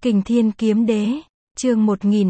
Kình Thiên Kiếm Đế, chương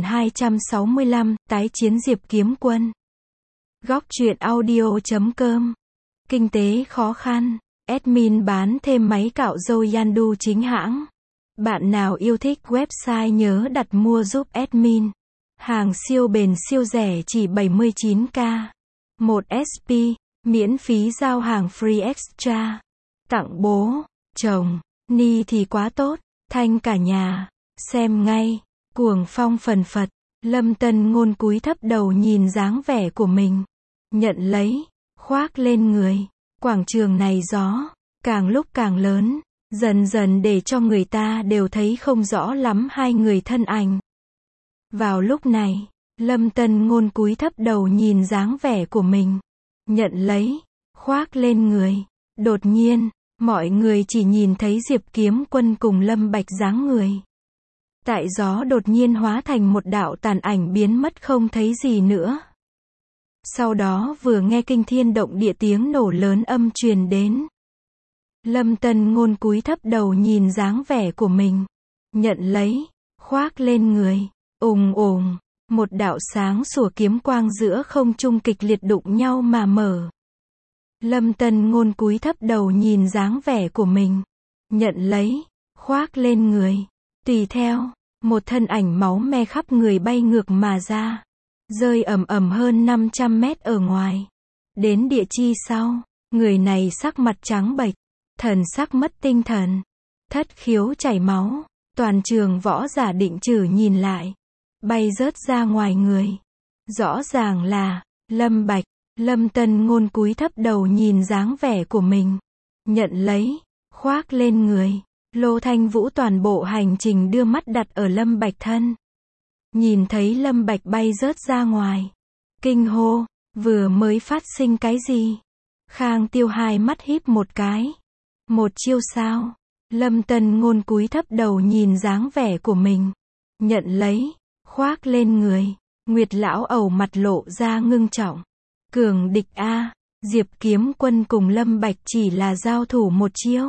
1265, tái chiến Diệp Kiếm Quân. Góc truyện audio.com. Kinh tế khó khăn, admin bán thêm máy cạo râu Yandu chính hãng. Bạn nào yêu thích website nhớ đặt mua giúp admin. Hàng siêu bền siêu rẻ chỉ 79k. 1 SP, miễn phí giao hàng free extra. Tặng bố, chồng, ni thì quá tốt, thanh cả nhà. Xem ngay, cuồng phong phần phật, Lâm Tân Ngôn cúi thấp đầu nhìn dáng vẻ của mình. Nhận lấy, khoác lên người. Quảng trường này gió, càng lúc càng lớn, dần dần để cho người ta đều thấy không rõ lắm hai người thân ảnh. Vào lúc này, Lâm Tân Ngôn cúi thấp đầu nhìn dáng vẻ của mình. Nhận lấy, khoác lên người. Đột nhiên, mọi người chỉ nhìn thấy Diệp Kiếm Quân cùng Lâm Bạch dáng người. Tại gió đột nhiên hóa thành một đạo tàn ảnh biến mất không thấy gì nữa. Sau đó vừa nghe kinh thiên động địa tiếng nổ lớn âm truyền đến. Lâm Tân Ngôn cúi thấp đầu nhìn dáng vẻ của mình. Nhận lấy, khoác lên người. Ùng ùng, một đạo sáng sủa kiếm quang giữa không trung kịch liệt đụng nhau mà mở. Lâm Tân Ngôn cúi thấp đầu nhìn dáng vẻ của mình. Nhận lấy, khoác lên người. Tùy theo, một thân ảnh máu me khắp người bay ngược mà ra. Rơi ầm ầm hơn 500 mét ở ngoài. Đến địa chi sau, người này sắc mặt trắng bệch, thần sắc mất tinh thần, thất khiếu chảy máu. Toàn trường võ giả định chử nhìn lại, bay rớt ra ngoài người. Rõ ràng là Lâm Bạch. Lâm Tân Ngôn cúi thấp đầu nhìn dáng vẻ của mình. Nhận lấy, khoác lên người. Lô Thanh Vũ toàn bộ hành trình đưa mắt đặt ở Lâm Bạch thân. Nhìn thấy Lâm Bạch bay rớt ra ngoài. Kinh hô, vừa mới phát sinh cái gì? Khang Tiêu hai mắt híp một cái. Một chiêu sao? Lâm Tân Ngôn cúi thấp đầu nhìn dáng vẻ của mình. Nhận lấy, khoác lên người. Nguyệt lão ẩu mặt lộ ra ngưng trọng. Cường địch a, Diệp Kiếm Quân cùng Lâm Bạch chỉ là giao thủ một chiêu.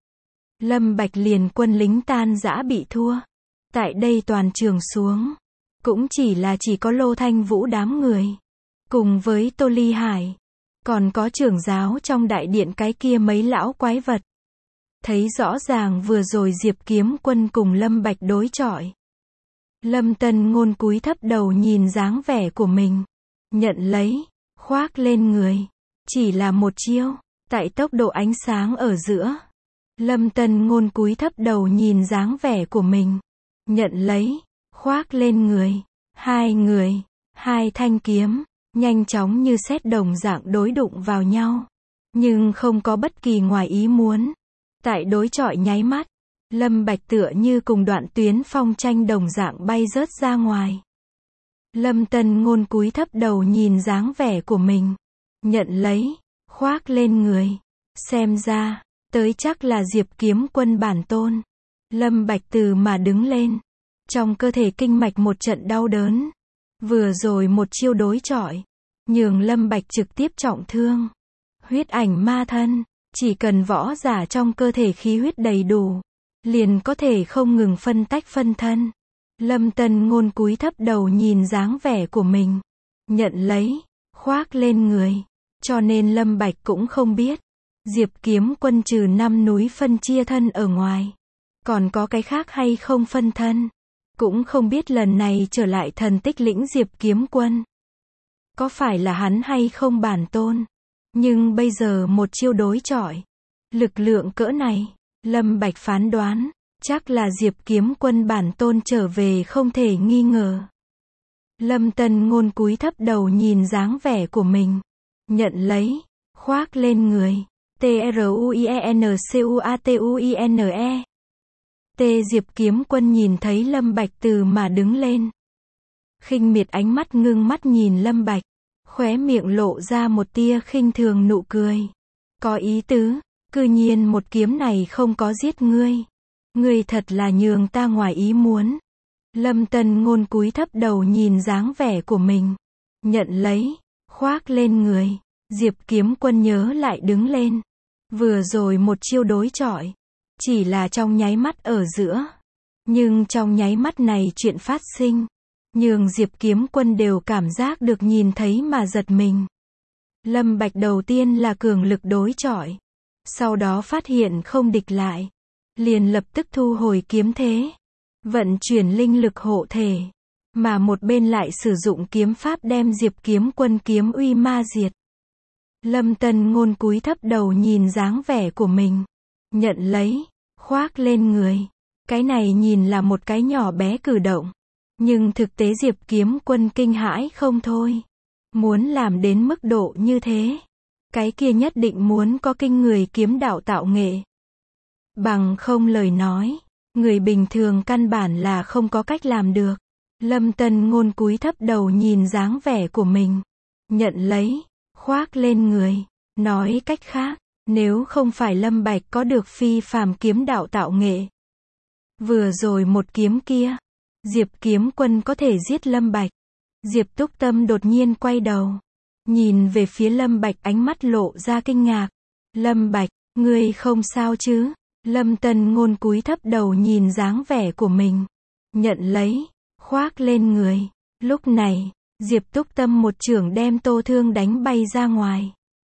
Lâm Bạch liền quân lính tan rã bị thua. Tại đây toàn trường xuống, cũng chỉ có Lô Thanh Vũ đám người. Cùng với Tô Ly Hải. Còn có trưởng giáo trong đại điện cái kia mấy lão quái vật. Thấy rõ ràng vừa rồi Diệp Kiếm Quân cùng Lâm Bạch đối chọi. Lâm Tân Ngôn cúi thấp đầu nhìn dáng vẻ của mình. Nhận lấy, khoác lên người. Chỉ là một chiêu, tại tốc độ ánh sáng ở giữa. Lâm Tân Ngôn cúi thấp đầu nhìn dáng vẻ của mình. Nhận lấy, khoác lên người. Hai người, hai thanh kiếm, nhanh chóng như sét đồng dạng đối đụng vào nhau. Nhưng không có bất kỳ ngoài ý muốn. Tại đối chọi nháy mắt, Lâm Bạch tựa như cùng đoạn tuyến phong tranh đồng dạng bay rớt ra ngoài. Lâm Tân Ngôn cúi thấp đầu nhìn dáng vẻ của mình. Nhận lấy, khoác lên người. Xem ra, tới chắc là Diệp Kiếm Quân bản tôn. Lâm Bạch từ mà đứng lên. Trong cơ thể kinh mạch một trận đau đớn. Vừa rồi một chiêu đối chọi, nhường Lâm Bạch trực tiếp trọng thương. Huyết ảnh ma thân, chỉ cần võ giả trong cơ thể khí huyết đầy đủ, liền có thể không ngừng phân tách phân thân. Lâm Tân Ngôn cúi thấp đầu nhìn dáng vẻ của mình. Nhận lấy, khoác lên người. Cho nên Lâm Bạch cũng không biết. Diệp Kiếm Quân trừ 5 núi phân chia thân ở ngoài. Còn có cái khác hay không phân thân. Cũng không biết lần này trở lại thần tích lĩnh Diệp Kiếm Quân. Có phải là hắn hay không bản tôn. Nhưng bây giờ một chiêu đối chọi. Lực lượng cỡ này, Lâm Bạch phán đoán. Chắc là Diệp Kiếm Quân bản tôn trở về không thể nghi ngờ. Lâm Tân Ngôn cúi thấp đầu nhìn dáng vẻ của mình. Nhận lấy, khoác lên người. TRUIENCUATUINE. Diệp Kiếm Quân nhìn thấy Lâm Bạch từ mà đứng lên. Khinh miệt ánh mắt ngưng mắt nhìn Lâm Bạch. Khóe miệng lộ ra một tia khinh thường nụ cười. Có ý tứ, cư nhiên một kiếm này không có giết ngươi. Ngươi thật là nhường ta ngoài ý muốn. Lâm Tân Ngôn cúi thấp đầu nhìn dáng vẻ của mình. Nhận lấy, khoác lên người. Diệp Kiếm Quân nhớ lại đứng lên. Vừa rồi một chiêu đối chọi, chỉ là trong nháy mắt ở giữa. Nhưng trong nháy mắt này chuyện phát sinh, nhường Diệp Kiếm Quân đều cảm giác được nhìn thấy mà giật mình. Lâm Bạch đầu tiên là cường lực đối chọi, sau đó phát hiện không địch lại, liền lập tức thu hồi kiếm thế, vận chuyển linh lực hộ thể, mà một bên lại sử dụng kiếm pháp đem Diệp Kiếm Quân kiếm uy ma diệt. Lâm Tân Ngôn cúi thấp đầu nhìn dáng vẻ của mình, nhận lấy, khoác lên người. Cái này nhìn là một cái nhỏ bé cử động, nhưng thực tế Diệp Kiếm Quân kinh hãi không thôi. Muốn làm đến mức độ như thế, cái kia nhất định muốn có kinh người kiếm đạo tạo nghệ. Bằng không lời nói, người bình thường căn bản là không có cách làm được. Lâm Tân Ngôn cúi thấp đầu nhìn dáng vẻ của mình, nhận lấy, khoác lên người. Nói cách khác, nếu không phải Lâm Bạch có được phi phàm kiếm đạo tạo nghệ, vừa rồi một kiếm kia, Diệp Kiếm Quân có thể giết Lâm Bạch. Diệp Túc Tâm đột nhiên quay đầu, nhìn về phía Lâm Bạch, ánh mắt lộ ra kinh ngạc. Lâm Bạch, ngươi không sao chứ? Lâm Tân Ngôn cúi thấp đầu nhìn dáng vẻ của mình, nhận lấy, khoác lên người. Lúc này, Diệp Túc Tâm một chưởng đem Tô Thương đánh bay ra ngoài.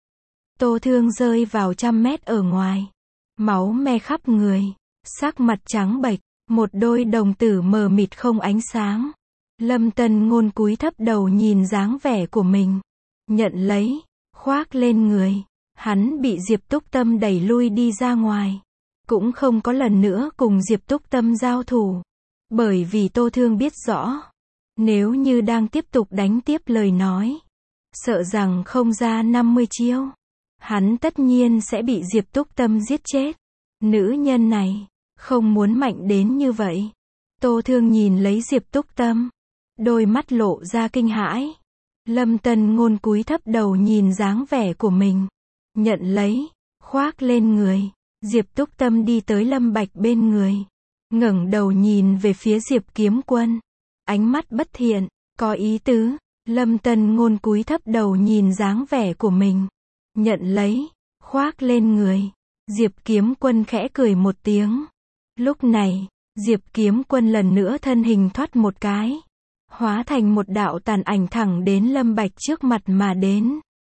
Tô Thương rơi vào 100 mét ở ngoài, máu me khắp người, sắc mặt trắng bệch, một đôi đồng tử mờ mịt không ánh sáng. Lâm Tân Ngôn cúi thấp đầu nhìn dáng vẻ của mình, nhận lấy, khoác lên người. Hắn bị Diệp Túc Tâm đẩy lui đi ra ngoài, cũng không có lần nữa cùng Diệp Túc Tâm giao thủ, bởi vì Tô Thương biết rõ, nếu như đang tiếp tục đánh tiếp lời nói, sợ rằng không ra 50 chiêu, hắn tất nhiên sẽ bị Diệp Túc Tâm giết chết. Nữ nhân này, không muốn mạnh đến như vậy. Tô Thương nhìn lấy Diệp Túc Tâm, đôi mắt lộ ra kinh hãi. Lâm Tân Ngôn cúi thấp đầu nhìn dáng vẻ của mình, nhận lấy, khoác lên người. Diệp Túc Tâm đi tới Lâm Bạch bên người, ngẩng đầu nhìn về phía Diệp Kiếm Quân, ánh mắt bất thiện, có ý tứ. Lâm Tân Ngôn cúi thấp đầu nhìn dáng vẻ của mình, nhận lấy, khoác lên người. Diệp Kiếm Quân khẽ cười một tiếng. Lúc này, Diệp Kiếm Quân lần nữa thân hình thoát một cái, hóa thành một đạo tàn ảnh thẳng đến Lâm Bạch trước mặt mà đến.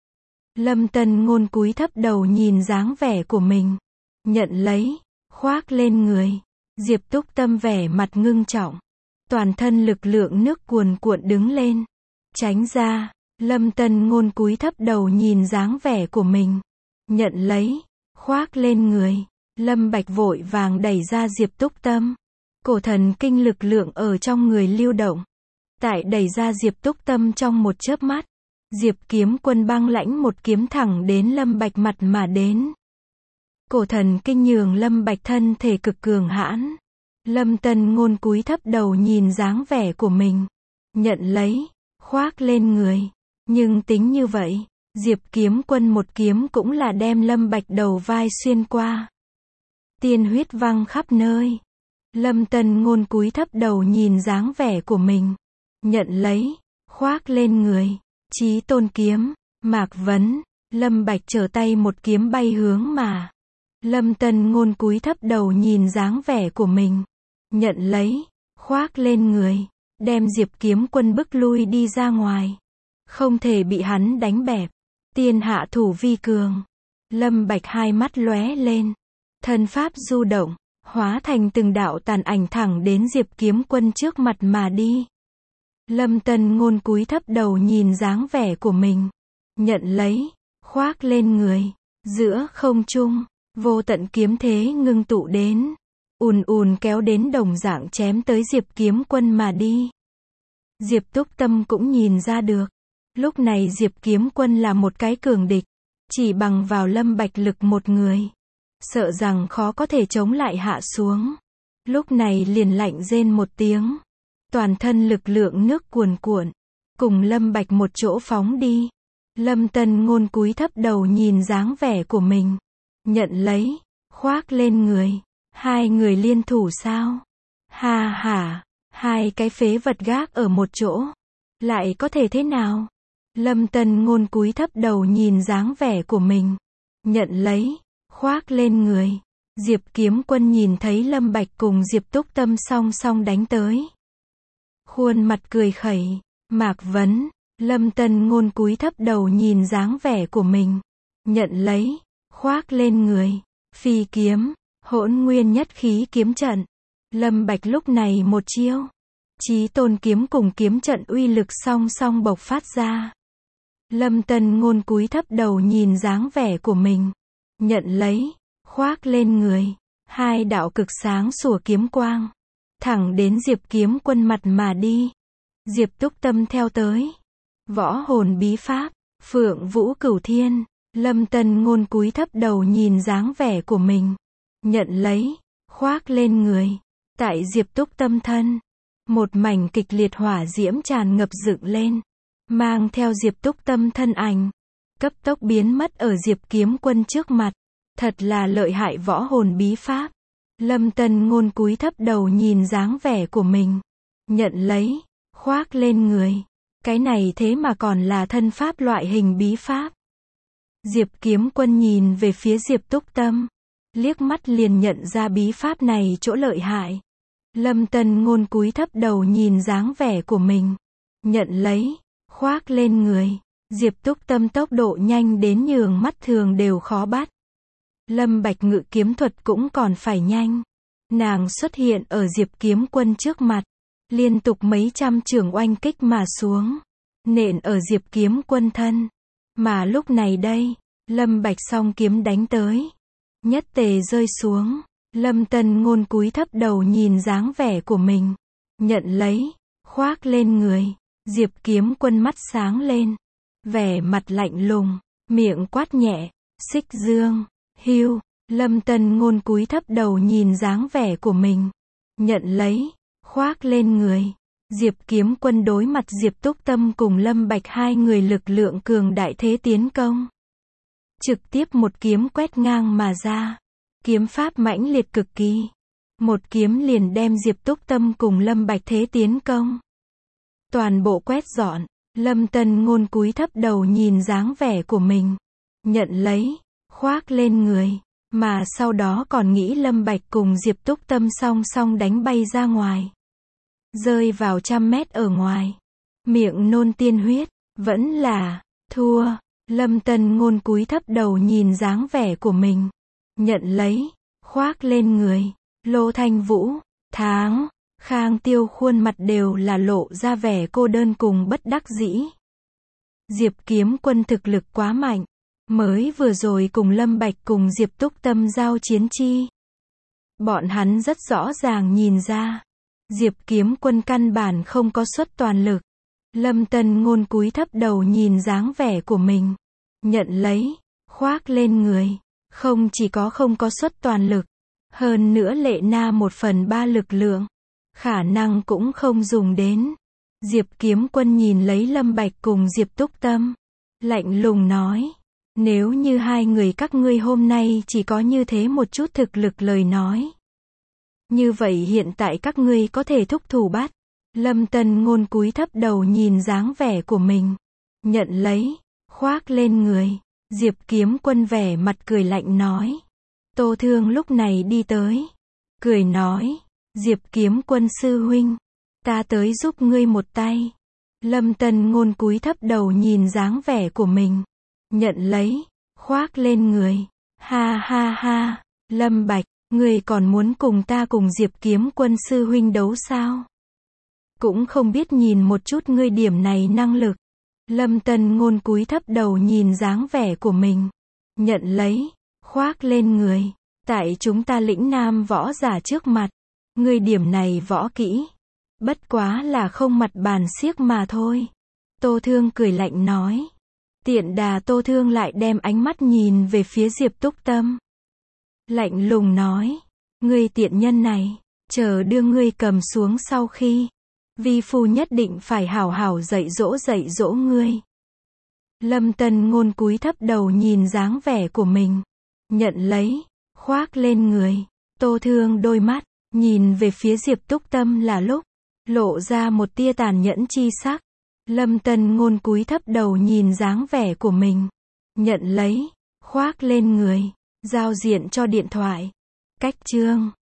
Lâm Tân Ngôn cúi thấp đầu nhìn dáng vẻ của mình, nhận lấy, khoác lên người. Diệp Túc Tâm vẻ mặt ngưng trọng, toàn thân lực lượng nước cuồn cuộn đứng lên, tránh ra. Lâm Tân Ngôn cúi thấp đầu nhìn dáng vẻ của mình, nhận lấy, khoác lên người. Lâm Bạch vội vàng đẩy ra Diệp Túc Tâm, cổ thần kinh lực lượng ở trong người lưu động. Tại đẩy ra Diệp Túc Tâm trong một chớp mắt, Diệp Kiếm Quân băng lãnh một kiếm thẳng đến Lâm Bạch mặt mà đến. Cổ thần kinh nhường Lâm Bạch thân thể cực cường hãn. Lâm Tân Ngôn cúi thấp đầu nhìn dáng vẻ của mình, nhận lấy, khoác lên người. Nhưng tính như vậy, Diệp Kiếm Quân một kiếm cũng là đem Lâm Bạch đầu vai xuyên qua. Tiên huyết văng khắp nơi. Lâm Tân Ngôn cúi thấp đầu nhìn dáng vẻ của mình, nhận lấy, khoác lên người. Chí Tôn kiếm, Mạc Vấn. Lâm Bạch trở tay một kiếm bay hướng mà. Lâm Tân Ngôn cúi thấp đầu nhìn dáng vẻ của mình, nhận lấy, khoác lên người, đem Diệp Kiếm Quân bức lui đi ra ngoài. Không thể bị hắn đánh bẹp. Tiên hạ thủ vi cường. Lâm Bạch hai mắt lóe lên, thân pháp du động, hóa thành từng đạo tàn ảnh thẳng đến Diệp Kiếm Quân trước mặt mà đi. Lâm Tân Ngôn cúi thấp đầu nhìn dáng vẻ của mình, nhận lấy, khoác lên người. Giữa không trung, vô tận kiếm thế ngưng tụ đến, ùn ùn kéo đến đồng dạng chém tới Diệp Kiếm Quân mà đi. Diệp Túc Tâm cũng nhìn ra được, lúc này Diệp Kiếm Quân là một cái cường địch, chỉ bằng vào Lâm Bạch lực một người, sợ rằng khó có thể chống lại hạ xuống. Lúc này liền lạnh rên một tiếng, toàn thân lực lượng nước cuồn cuộn, cùng Lâm Bạch một chỗ phóng đi. Lâm Tân Ngôn cúi thấp đầu nhìn dáng vẻ của mình, nhận lấy, khoác lên người. Hai người liên thủ sao? Ha ha, hai cái phế vật gác ở một chỗ, lại có thể thế nào? Lâm Tân Ngôn cúi thấp đầu nhìn dáng vẻ của mình, nhận lấy, khoác lên người. Diệp Kiếm Quân nhìn thấy Lâm Bạch cùng Diệp Túc Tâm song song đánh tới. Khuôn mặt cười khẩy, Mạc Vấn, Lâm Tân Ngôn cúi thấp đầu nhìn dáng vẻ của mình. Nhận lấy, khoác lên người, phi kiếm, Hỗn Nguyên Nhất Khí kiếm trận. Lâm Bạch lúc này một chiêu. Chí Tôn kiếm cùng kiếm trận uy lực song song bộc phát ra. Lâm Tân Ngôn cúi thấp đầu nhìn dáng vẻ của mình. Nhận lấy, khoác lên người, hai đạo cực sáng sủa kiếm quang. Thẳng đến Diệp Kiếm Quân mặt mà đi. Diệp Túc Tâm theo tới. Võ hồn bí pháp, Phượng Vũ Cửu Thiên. Lâm Tân Ngôn cúi thấp đầu nhìn dáng vẻ của mình. Nhận lấy, khoác lên người. Tại Diệp Túc Tâm thân, một mảnh kịch liệt hỏa diễm tràn ngập dựng lên. Mang theo Diệp Túc Tâm thân ảnh. Cấp tốc biến mất ở Diệp Kiếm Quân trước mặt. Thật là lợi hại võ hồn bí pháp. Lâm Tân Ngôn cúi thấp đầu nhìn dáng vẻ của mình. Nhận lấy, khoác lên người. Cái này thế mà còn là thân pháp loại hình bí pháp. Diệp Kiếm Quân nhìn về phía Diệp Túc Tâm. Liếc mắt liền nhận ra bí pháp này chỗ lợi hại. Lâm Tân Ngôn cúi thấp đầu nhìn dáng vẻ của mình. Nhận lấy, khoác lên người. Diệp Túc Tâm tốc độ nhanh đến nhường mắt thường đều khó bắt. Lâm Bạch ngự kiếm thuật cũng còn phải nhanh. Nàng xuất hiện ở Diệp Kiếm Quân trước mặt. Liên tục mấy trăm chưởng oanh kích mà xuống. Nện ở Diệp Kiếm Quân thân. Mà lúc này đây, Lâm Bạch song kiếm đánh tới. Nhất tề rơi xuống. Lâm Tân Ngôn cúi thấp đầu nhìn dáng vẻ của mình. Nhận lấy, khoác lên người. Diệp Kiếm Quân mắt sáng lên. Vẻ mặt lạnh lùng, miệng quát nhẹ. Xích dương, hưu. Lâm Tân Ngôn cúi thấp đầu nhìn dáng vẻ của mình. Nhận lấy, khoác lên người. Diệp Kiếm Quân đối mặt Diệp Túc Tâm cùng Lâm Bạch hai người lực lượng cường đại thế tiến công. Trực tiếp một kiếm quét ngang mà ra. Kiếm pháp mãnh liệt cực kỳ. Một kiếm liền đem Diệp Túc Tâm cùng Lâm Bạch thế tiến công. Toàn bộ quét dọn. Lâm Tân Ngôn cúi thấp đầu nhìn dáng vẻ của mình. Nhận lấy, khoác lên người. Mà sau đó còn nghĩ Lâm Bạch cùng Diệp Túc Tâm song song đánh bay ra ngoài. Rơi vào 100 mét ở ngoài. Miệng nôn tiên huyết. Vẫn là, thua. Lâm Tân Ngôn cúi thấp đầu nhìn dáng vẻ của mình. Nhận lấy, khoác lên người. Lô Thanh Vũ, Tháng, Khang Tiêu khuôn mặt đều là lộ ra vẻ cô đơn cùng bất đắc dĩ. Diệp Kiếm Quân thực lực quá mạnh. Mới vừa rồi cùng Lâm Bạch cùng Diệp Túc Tâm giao chiến chi. Bọn hắn rất rõ ràng nhìn ra. Diệp Kiếm Quân căn bản không có xuất toàn lực. Lâm Tân Ngôn cúi thấp đầu nhìn dáng vẻ của mình. Nhận lấy, khoác lên người. Không chỉ có không có xuất toàn lực. Hơn nữa Lệ Na 1/3 lực lượng. Khả năng cũng không dùng đến. Diệp Kiếm Quân nhìn lấy Lâm Bạch cùng Diệp Túc Tâm. Lạnh lùng nói. Nếu như hai người các ngươi hôm nay chỉ có như thế một chút thực lực lời nói. Như vậy hiện tại các ngươi có thể thúc thủ bắt. Lâm Tân Ngôn cúi thấp đầu nhìn dáng vẻ của mình. Nhận lấy, khoác lên người. Diệp Kiếm Quân vẻ mặt cười lạnh nói. Tô Thương lúc này đi tới. Cười nói. Diệp Kiếm Quân sư huynh. Ta tới giúp ngươi một tay. Lâm Tân Ngôn cúi thấp đầu nhìn dáng vẻ của mình. Nhận lấy, khoác lên người. Ha ha ha. Lâm Bạch, ngươi còn muốn cùng ta cùng Diệp Kiếm Quân sư huynh đấu sao? Cũng không biết nhìn một chút ngươi điểm này năng lực. Lâm Tân Ngôn cúi thấp đầu nhìn dáng vẻ của mình. Nhận lấy, khoác lên người. Tại chúng ta lĩnh nam võ giả trước mặt. Ngươi điểm này võ kỹ. Bất quá là không mặt bàn xiếc mà thôi. Tô Thương cười lạnh nói. Tiện đà Tô Thương lại đem ánh mắt nhìn về phía Diệp Túc Tâm. Lạnh lùng nói. Ngươi tiện nhân này. Chờ đưa ngươi cầm xuống sau khi. Vi phu nhất định phải hảo hảo dạy dỗ ngươi. Lâm Tân Ngôn cúi thấp đầu nhìn dáng vẻ của mình. Nhận lấy, khoác lên người. Tô Thương đôi mắt, nhìn về phía Diệp Túc Tâm là lúc. Lộ ra một tia tàn nhẫn chi sắc. Lâm Tân Ngôn cúi thấp đầu nhìn dáng vẻ của mình. Nhận lấy, khoác lên người. Giao diện cho điện thoại. Cách chương